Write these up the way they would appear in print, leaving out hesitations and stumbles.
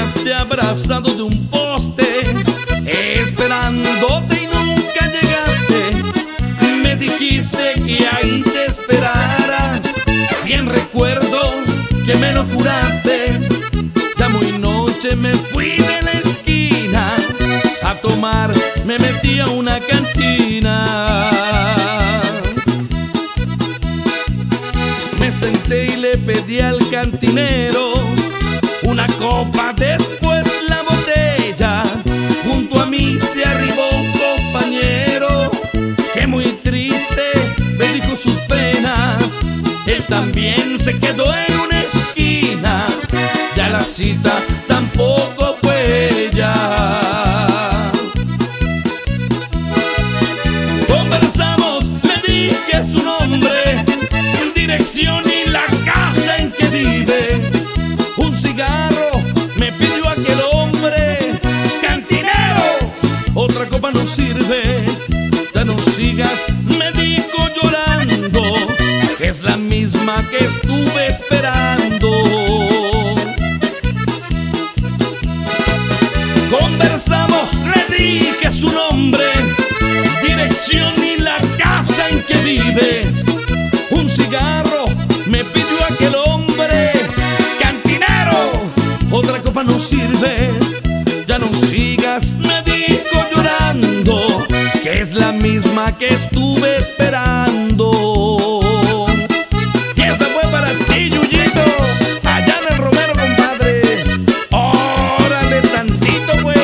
quedaste abrazado de un poste, esperándote y nunca llegaste. Me dijiste que ahí te esperara, bien recuerdo que me lo juraste. Ya muy noche me fui de la esquina a tomar, me metí a una cantina. Me senté y le pedí al cantinero una copa, después la botella. Junto a mí se arribó un compañero que muy triste me dijo sus penas. Él también se quedó en una esquina, ya la cita tampoco fue ella. Conversamos, le dije su nombre, dirección y la casa en que vive. Un cigarro me pidió aquel hombre. Cantinero, otra copa no sirve. Ya no sigas, me dijo llorando, que es la misma que estuve esperando. Conversamos, le dije su nombre, dirección y la casa en que vive. Un cigarro me pidió aquel hombre. Cantinero, otra copa no sirve. Ya no sigas, me dijo llorando, que es la misma que estuve esperando. Y esta fue para ti, Yuyito, allá en el Romero, compadre. Órale tantito, pues.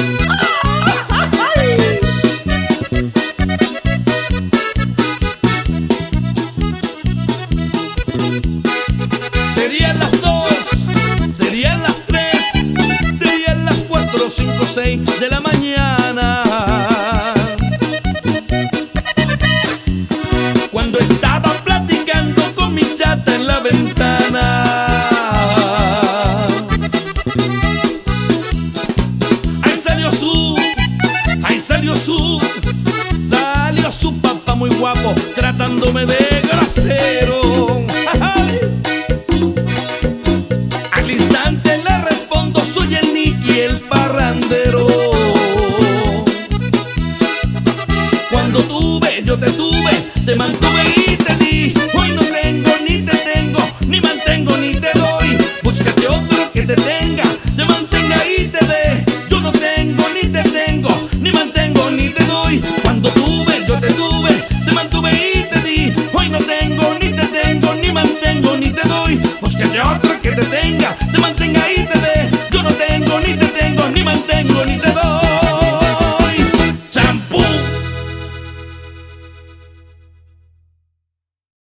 Serían las 2, serían las 3, serían las 4, 5, 6 de la